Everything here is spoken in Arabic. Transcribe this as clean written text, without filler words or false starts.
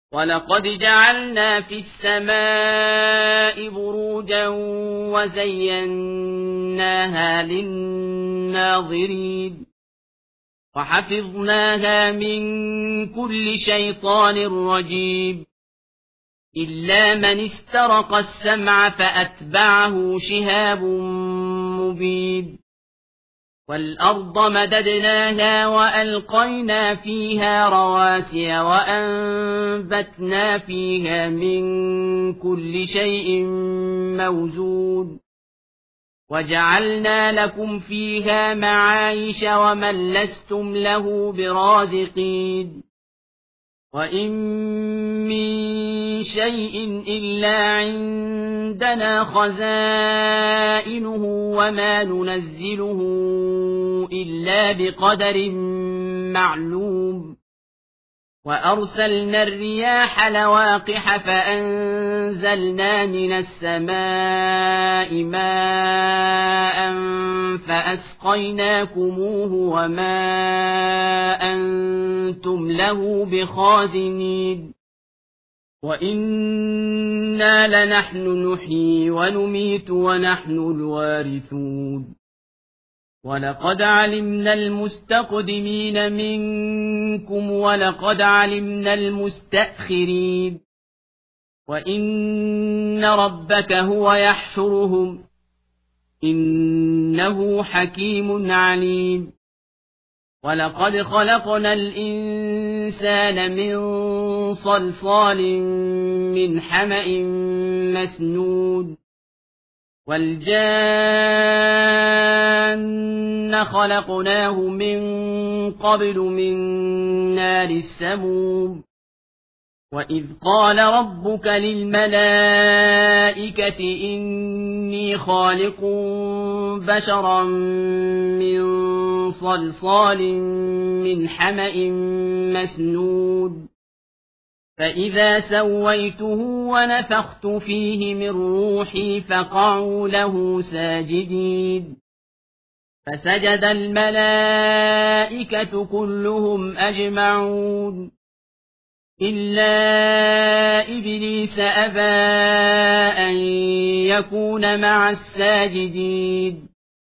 ولقد جعلنا في السماء بروجا وزيناها للناظرين وحفظناها من كل شيطان رجيم إلا من استرق السمع فأتبعه شهاب مبين والأرض مددناها وألقينا فيها رواسي وأنبتنا فيها من كل شيء موزون وجعلنا لكم فيها معايش ومن لستم له برازقين وإن من شيء إلا عندنا خزائنه وما ننزله إلا بقدر معلوم وأرسلنا الرياح لواقح فأنزلنا من السماء ماء فأسقيناكموه وما أنتم له بخازنين وإنا لنحن نحيي ونميت ونحن الوارثون ولقد علمنا المستقدمين منكم ولقد علمنا المستأخرين وإن ربك هو يحشرهم إنه حكيم عليم ولقد خلقنا الإنسان من صلصال من حمأ مسنون والجان خلقناه من قبل من نار السموم وإذ قال ربك للملائكة إني خالق بشرا من صلصال من حمأ مسنون فإذا سويته ونفخت فيه من روحي فقعوا له ساجدين فسجد الملائكة كلهم أجمعون إلا إبليس أبى أن يكون مع الساجدين